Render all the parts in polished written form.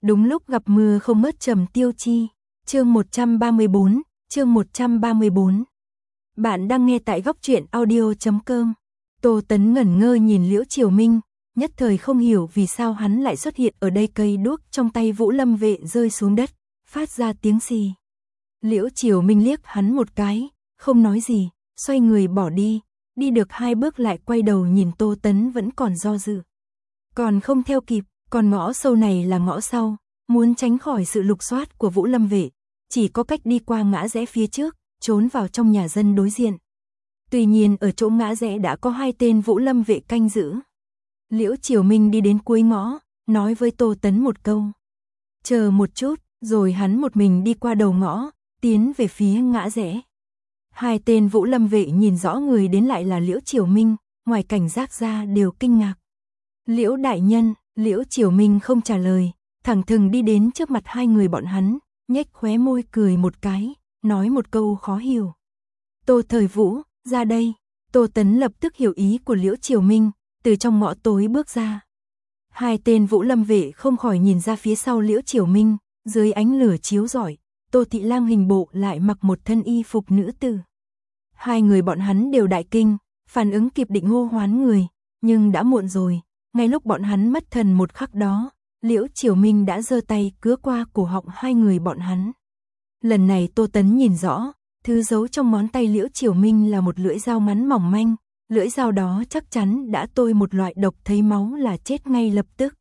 Đúng lúc gặp mưa không mất Trầm Tiêu Chi. Chương 134, chương 134. Bạn đang nghe tại góc truyện audio.com. Tô Tấn ngẩn ngơ nhìn Liễu Triều Minh, nhất thời không hiểu vì sao hắn lại xuất hiện ở đây. Cây đuốc trong tay Vũ Lâm vệ rơi xuống đất, phát ra tiếng xì. Liễu Triều Minh liếc hắn một cái, không nói gì, xoay người bỏ đi, đi được 2 bước lại quay đầu nhìn Tô Tấn vẫn còn do dự. Còn không theo kịp, còn ngõ sâu này là ngõ sau, muốn tránh khỏi sự lục soát của Vũ Lâm vệ, chỉ có cách đi qua ngã rẽ phía trước, trốn vào trong nhà dân đối diện. Tuy nhiên ở chỗ ngã rẽ đã có 2 tên Vũ Lâm vệ canh giữ. Liễu Triều Minh đi đến cuối ngõ, nói với Tô Tấn một câu. Chờ một chút, rồi hắn một mình đi qua đầu ngõ, tiến về phía ngã rẽ. 2 tên Vũ Lâm vệ nhìn rõ người đến lại là Liễu Triều Minh, ngoài cảnh giác ra đều kinh ngạc. Liễu đại nhân, Liễu Triều Minh không trả lời, thẳng thừng đi đến trước mặt 2 người bọn hắn, nhếch khóe môi cười một cái, nói một câu khó hiểu. Tô Thời Vũ, ra đây. Tô Tấn lập tức hiểu ý của Liễu Triều Minh, từ trong ngõ tối bước ra. 2 tên Vũ Lâm vệ không khỏi nhìn ra phía sau Liễu Triều Minh, dưới ánh lửa chiếu rọi, Tô Thị Lang hình bộ lại mặc một thân y phục nữ tử. 2 người bọn hắn đều đại kinh, phản ứng kịp định hô hoán người, nhưng đã muộn rồi. Ngay lúc bọn hắn mất thần một khắc đó, Liễu Triều Minh đã giơ tay cứa qua cổ họng 2 người bọn hắn. Lần này Tô Tấn nhìn rõ, thứ giấu trong ngón tay Liễu Triều Minh là một lưỡi dao ngắn mỏng manh, lưỡi dao đó chắc chắn đã tôi một loại độc, thấy máu là chết ngay lập tức.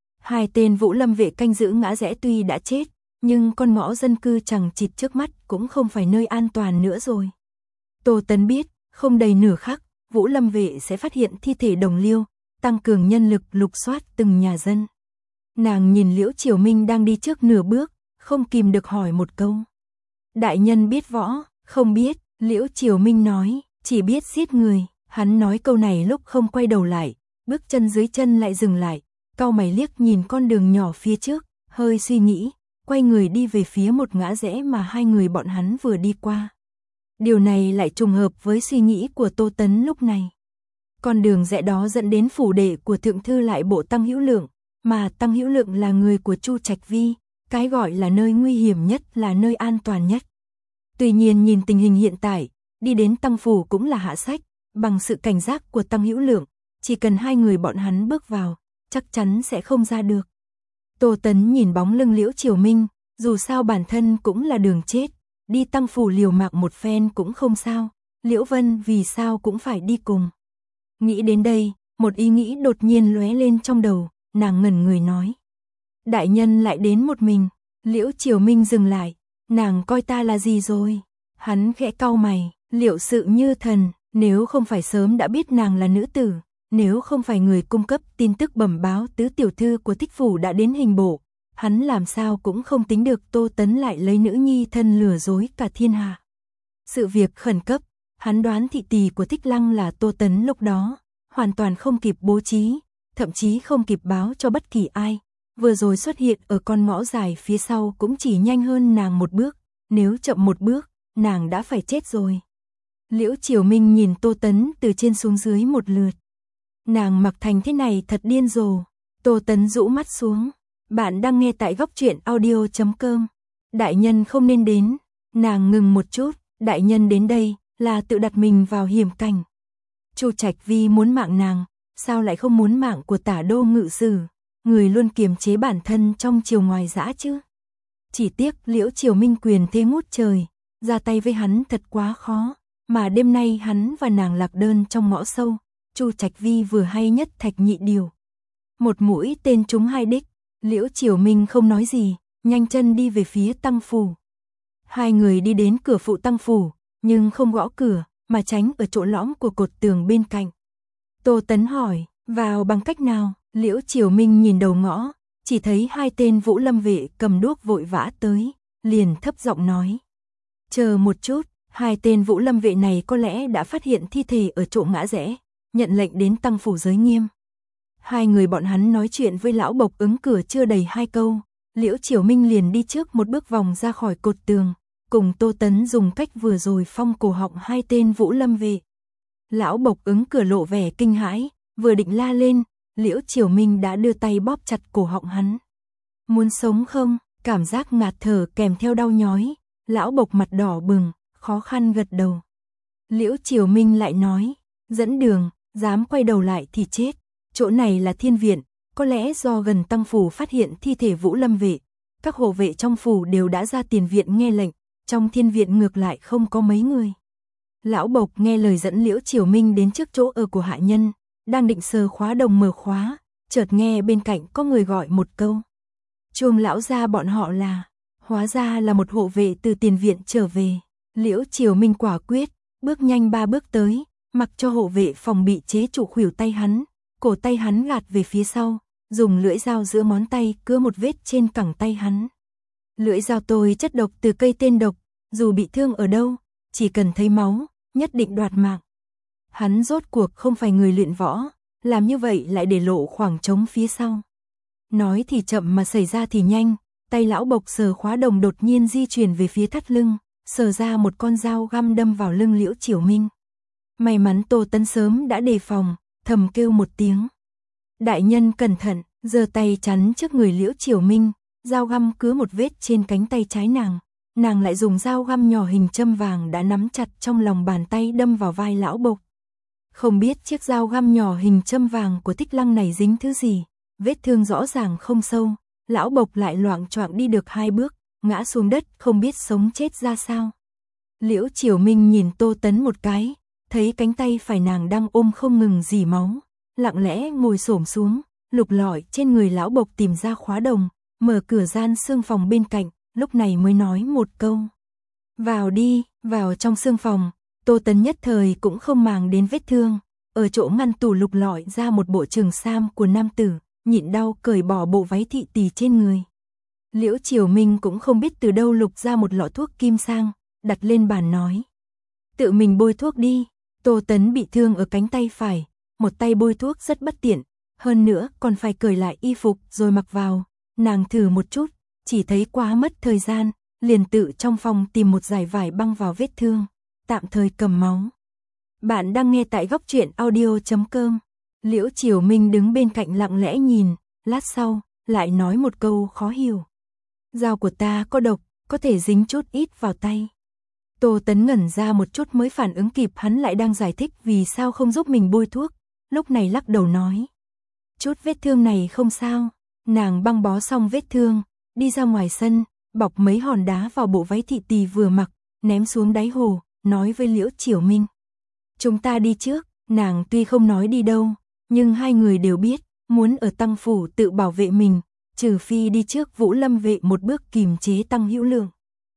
2 tên Vũ Lâm vệ canh giữ ngã rẽ tuy đã chết, nhưng con ngõ dân cư chằng chịt trước mắt cũng không phải nơi an toàn nữa rồi. Tô Tấn biết, không đầy nửa khắc, Vũ Lâm vệ sẽ phát hiện thi thể đồng liêu, tăng cường nhân lực lục soát từng nhà dân. Nàng nhìn Liễu Triều Minh đang đi trước nửa bước, không kìm được hỏi một câu. Đại nhân biết võ? Không biết, Liễu Triều Minh nói, chỉ biết giết người. Hắn nói câu này lúc không quay đầu lại, bước chân dưới chân lại dừng lại, cau mày liếc nhìn con đường nhỏ phía trước, hơi suy nghĩ, quay người đi về phía một ngã rẽ mà 2 người bọn hắn vừa đi qua. Điều này lại trùng hợp với suy nghĩ của Tô Tấn lúc này. Con đường rẽ đó dẫn đến phủ đệ của thượng thư lại bộ Tăng Hữu Lượng, mà Tăng Hữu Lượng là người của Chu Trạch Vi, cái gọi là nơi nguy hiểm nhất là nơi an toàn nhất. Tuy nhiên nhìn tình hình hiện tại, đi đến Tăng phủ cũng là hạ sách, bằng sự cảnh giác của Tăng Hữu Lượng, chỉ cần 2 người bọn hắn bước vào, chắc chắn sẽ không ra được. Tô Tấn nhìn bóng lưng Liễu Triều Minh, dù sao bản thân cũng là đường chết, đi Tăng phủ liều mạng một phen cũng không sao, Liễu Vân vì sao cũng phải đi cùng. Nghĩ đến đây, một ý nghĩ đột nhiên lóe lên trong đầu, nàng ngẩn người nói. Đại nhân lại đến một mình. Liễu Triều Minh dừng lại, nàng coi ta là gì rồi? Hắn khẽ cau mày, liệu sự như thần, nếu không phải sớm đã biết nàng là nữ tử, nếu không phải người cung cấp tin tức bẩm báo tứ tiểu thư của Thích phủ đã đến hình bộ, hắn làm sao cũng không tính được Tô Tấn lại lấy nữ nhi thân lừa dối cả thiên hạ. Sự việc khẩn cấp, hắn đoán thị tỳ của Thích Lăng là Tô Tấn lúc đó, hoàn toàn không kịp bố trí, thậm chí không kịp báo cho bất kỳ ai. Vừa rồi xuất hiện ở con ngõ dài phía sau cũng chỉ nhanh hơn nàng một bước, nếu chậm một bước, nàng đã phải chết rồi. Liễu Triều Minh nhìn Tô Tấn từ trên xuống dưới một lượt. Nàng mặc thành thế này thật điên rồ. Tô Tấn rũ mắt xuống. Bạn đang nghe tại góc truyện audio.com. Đại nhân không nên đến. Nàng ngừng một chút, đại nhân đến đây là tự đặt mình vào hiểm cảnh. Chu Trạch Vi muốn mạng nàng, sao lại không muốn mạng của Tả đô ngự sử, người luôn kiềm chế bản thân trong triều ngoài dã chứ. Chỉ tiếc Liễu Triều Minh quyền thế ngút trời, ra tay với hắn thật quá khó, mà đêm nay hắn và nàng lạc đơn trong ngõ sâu, Chu Trạch Vi vừa hay nhất thạch nhị điều. Một mũi tên trúng 2 đích, Liễu Triều Minh không nói gì, nhanh chân đi về phía Tăng phủ. 2 người đi đến cửa phụ Tăng phủ, nhưng không gõ cửa, mà tránh ở chỗ lõm của cột tường bên cạnh. Tô Tấn hỏi, vào bằng cách nào? Liễu Triều Minh nhìn đầu ngõ, chỉ thấy 2 tên Vũ Lâm vệ cầm đuốc vội vã tới, liền thấp giọng nói. Chờ một chút, 2 tên Vũ Lâm vệ này có lẽ đã phát hiện thi thể ở chỗ ngã rẽ, nhận lệnh đến Tăng phủ giới nghiêm. 2 người bọn hắn nói chuyện với lão bộc ứng cửa chưa đầy 2 câu, Liễu Triều Minh liền đi trước một bước vòng ra khỏi cột tường, cùng Tô Tấn dùng cách vừa rồi phong cổ họng 2 tên Vũ Lâm vệ. Lão bộc ứng cửa lộ vẻ kinh hãi, vừa định la lên, Liễu Triều Minh đã đưa tay bóp chặt cổ họng hắn. Muốn sống không? Cảm giác ngạt thở kèm theo đau nhói, lão Bộc mặt đỏ bừng, khó khăn gật đầu. Liễu Triều Minh lại nói, dẫn đường, dám quay đầu lại thì chết, chỗ này là thiên viện, có lẽ do gần tăng phủ phát hiện thi thể Vũ Lâm vệ, các hộ vệ trong phủ đều đã ra tiền viện nghe lệnh, trong thiên viện ngược lại không có mấy người. Lão Bộc nghe lời dẫn Liễu Triều Minh đến trước chỗ ở của hạ nhân, đang định sờ khóa đồng mở khóa, chợt nghe bên cạnh có người gọi một câu. Chuông lão gia bọn họ là, hóa ra là một hộ vệ từ tiền viện trở về. Liễu Triều Minh quả quyết, bước nhanh 3 bước tới, mặc cho hộ vệ phòng bị chế trụ khuỷu tay hắn, cổ tay hắn gạt về phía sau, dùng lưỡi dao giữa ngón tay cứa một vết trên cẳng tay hắn. Lưỡi dao tôi chất độc từ cây tên độc, dù bị thương ở đâu, chỉ cần thấy máu, nhất định đoạt mạng. Hắn rốt cuộc không phải người luyện võ, làm như vậy lại để lộ khoảng trống phía sau. Nói thì chậm mà xảy ra thì nhanh, tay lão Bộc sờ khóa đồng đột nhiên di chuyển về phía thắt lưng, sờ ra một con dao găm đâm vào lưng Liễu Triều Minh. May mắn Tô Tấn sớm đã đề phòng, thầm kêu một tiếng. Đại nhân cẩn thận, giơ tay chắn trước người Liễu Triều Minh, dao găm cứa một vết trên cánh tay trái nàng lại dùng dao găm nhỏ hình châm vàng đã nắm chặt trong lòng bàn tay đâm vào vai lão Bộc. Không biết chiếc dao găm nhỏ hình châm vàng của Thích Lăng này dính thứ gì, vết thương rõ ràng không sâu, lão Bộc lại loạng choạng đi được 2 bước, ngã xuống đất không biết sống chết ra sao. Liễu Triều Minh nhìn Tô Tấn một cái, thấy cánh tay phải nàng đang ôm không ngừng rỉ máu, lặng lẽ ngồi xổm xuống, lục lọi trên người lão Bộc tìm ra khóa đồng, mở cửa gian xương phòng bên cạnh, lúc này mới nói một câu. Vào đi, vào trong xương phòng. Tô Tấn nhất thời cũng không màng đến vết thương, ở chỗ ngăn tủ lục lọi ra một bộ trường sam của nam tử, nhịn đau cởi bỏ bộ váy thị tỳ trên người. Liễu Triều Minh cũng không biết từ đâu lục ra một lọ thuốc kim sang, đặt lên bàn nói. Tự mình bôi thuốc đi. Tô Tấn bị thương ở cánh tay phải, một tay bôi thuốc rất bất tiện, hơn nữa còn phải cởi lại y phục rồi mặc vào. Nàng thử một chút, chỉ thấy quá mất thời gian, liền tự trong phòng tìm một dải vải băng vào vết thương, tạm thời cầm máu. Bạn đang nghe tại góc truyện audio.com. Liễu Triều Minh đứng bên cạnh lặng lẽ nhìn, lát sau, lại nói một câu khó hiểu. Dao của ta có độc, có thể dính chút ít vào tay. Tô Tấn ngẩn ra một chút mới phản ứng kịp hắn lại đang giải thích vì sao không giúp mình bôi thuốc, lúc này lắc đầu nói. Chút vết thương này không sao, nàng băng bó xong vết thương, đi ra ngoài sân, bọc mấy hòn đá vào bộ váy thị tỳ vừa mặc, ném xuống đáy hồ, nói với Liễu Triều Minh. Chúng ta đi trước, nàng tuy không nói đi đâu, nhưng hai người đều biết, muốn ở tăng phủ tự bảo vệ mình, trừ phi đi trước Vũ Lâm vệ một bước kìm chế Tăng Hữu Lượng.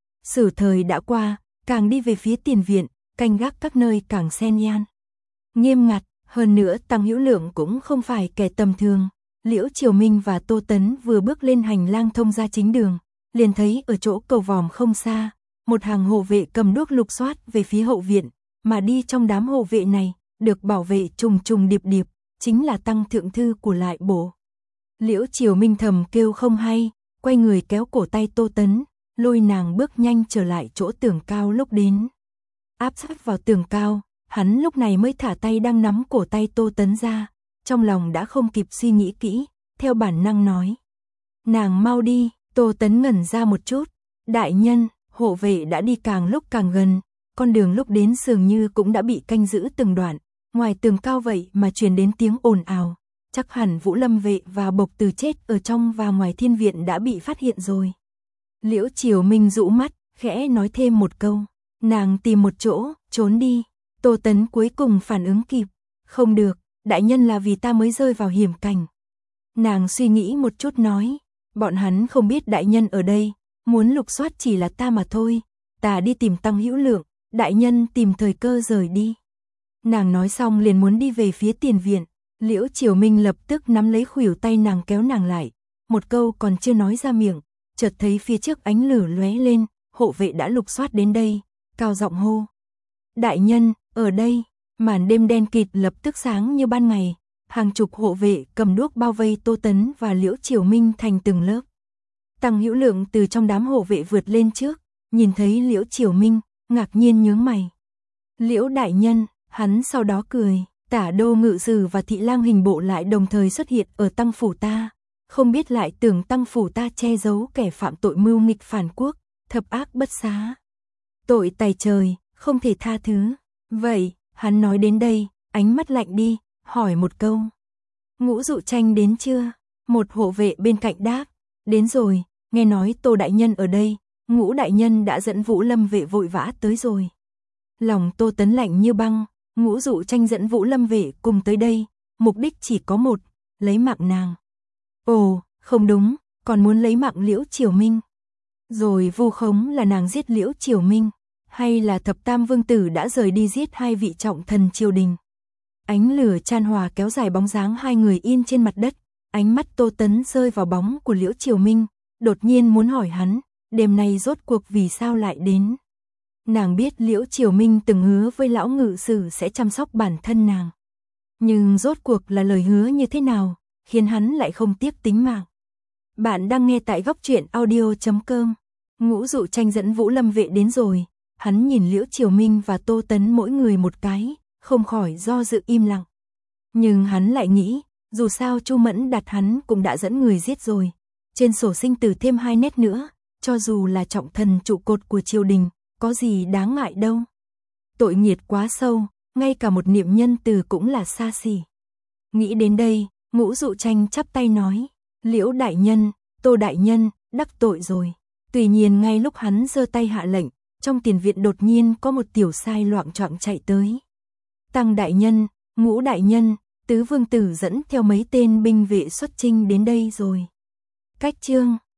Sử thời đã qua, càng đi về phía tiền viện, canh gác các nơi càng xen nhan nghiêm ngặt, hơn nữa Tăng Hữu Lượng cũng không phải kẻ tầm thường. Liễu Triều Minh và Tô Tấn vừa bước lên hành lang thông ra chính đường, liền thấy ở chỗ cầu vòm không xa, một hàng hộ vệ cầm đuốc lục soát về phía hậu viện, mà đi trong đám hộ vệ này, được bảo vệ trùng trùng điệp điệp, chính là Tăng thượng thư của Lại Bổ. Liễu Triều Minh thầm kêu không hay, quay người kéo cổ tay Tô Tấn, lôi nàng bước nhanh trở lại chỗ tường cao lúc đến. Áp sát vào tường cao, hắn lúc này mới thả tay đang nắm cổ tay Tô Tấn ra, trong lòng đã không kịp suy nghĩ kỹ, theo bản năng nói. Nàng mau đi. Tô Tấn ngẩn ra một chút. Đại nhân, hộ vệ đã đi càng lúc càng gần, con đường lúc đến dường như cũng đã bị canh giữ từng đoạn, ngoài tường cao vậy mà truyền đến tiếng ồn ào, chắc hẳn Vũ Lâm vệ và Bộc Từ chết ở trong và ngoài thiên viện đã bị phát hiện rồi. Liễu Triều Minh rũ mắt, khẽ nói thêm một câu, nàng tìm một chỗ, trốn đi. Tô Tấn cuối cùng phản ứng kịp, không được, đại nhân là vì ta mới rơi vào hiểm cảnh. Nàng suy nghĩ một chút nói, bọn hắn không biết đại nhân ở đây, muốn lục soát chỉ là ta mà thôi, ta đi tìm Tăng Hữu Lượng, đại nhân tìm thời cơ rời đi. Nàng nói xong liền muốn đi về phía tiền viện, Liễu Triều Minh lập tức nắm lấy khuỷu tay nàng kéo nàng lại, một câu còn chưa nói ra miệng, chợt thấy phía trước ánh lửa lóe lên, hộ vệ đã lục soát đến đây, cao giọng hô. Đại nhân, ở đây, màn đêm đen kịt lập tức sáng như ban ngày, hàng chục hộ vệ cầm đuốc bao vây Tô Tấn và Liễu Triều Minh thành từng lớp. Tăng Hữu Lượng từ trong đám hộ vệ vượt lên trước, nhìn thấy Liễu Triều Minh, ngạc nhiên nhướng mày. Liễu đại nhân, hắn sau đó cười, Tả Đô Ngự Sử và Thị Lang Hình Bộ lại đồng thời xuất hiện ở Tăng phủ ta, không biết lại tưởng tăng phủ ta che giấu kẻ phạm tội mưu nghịch phản quốc, thập ác bất xá. Tội tày trời, không thể tha thứ. Vậy, hắn nói đến đây, ánh mắt lạnh đi, hỏi một câu. Ngũ Dụ Tranh đến chưa? Một hộ vệ bên cạnh đáp, đến rồi, nghe nói Tô đại nhân ở đây, Ngũ đại nhân đã dẫn Vũ Lâm vệ vội vã tới rồi. Lòng Tô Tấn lạnh như băng, Ngũ Dụ Tranh dẫn Vũ Lâm vệ cùng tới đây, mục đích chỉ có một, lấy mạng nàng. Ồ, không đúng, còn muốn lấy mạng Liễu Triều Minh. Rồi vu khống là nàng giết Liễu Triều Minh, hay là thập tam vương tử đã rời đi giết hai vị trọng thần triều đình. Ánh lửa chan hòa kéo dài bóng dáng hai người in trên mặt đất, ánh mắt Tô Tấn rơi vào bóng của Liễu Triều Minh, đột nhiên muốn hỏi hắn, đêm nay rốt cuộc vì sao lại đến. Nàng biết Liễu Triều Minh từng hứa với lão ngự sử sẽ chăm sóc bản thân nàng. Nhưng rốt cuộc là lời hứa như thế nào, khiến hắn lại không tiếc tính mạng. Bạn đang nghe tại góc truyện audio.com. Ngũ Dụ Tranh dẫn Vũ Lâm vệ đến rồi, hắn nhìn Liễu Triều Minh và Tô Tấn mỗi người một cái, không khỏi do dự im lặng. Nhưng hắn lại nghĩ, dù sao Chu Mẫn Đạt hắn cũng đã dẫn người giết rồi. Trên sổ sinh tử thêm 2 nét nữa, cho dù là trọng thần trụ cột của triều đình, có gì đáng ngại đâu. Tội nghiệt quá sâu, ngay cả một niệm nhân từ cũng là xa xỉ. Nghĩ đến đây, Ngũ Dụ Tranh chắp tay nói, Liễu đại nhân, Tô đại nhân, đắc tội rồi. Tuy nhiên ngay lúc hắn giơ tay hạ lệnh, trong tiền viện đột nhiên có một tiểu sai loạng choạng chạy tới. Tăng đại nhân, Ngũ đại nhân, tứ vương tử dẫn theo mấy tên binh vệ xuất chinh đến đây rồi. Cách chương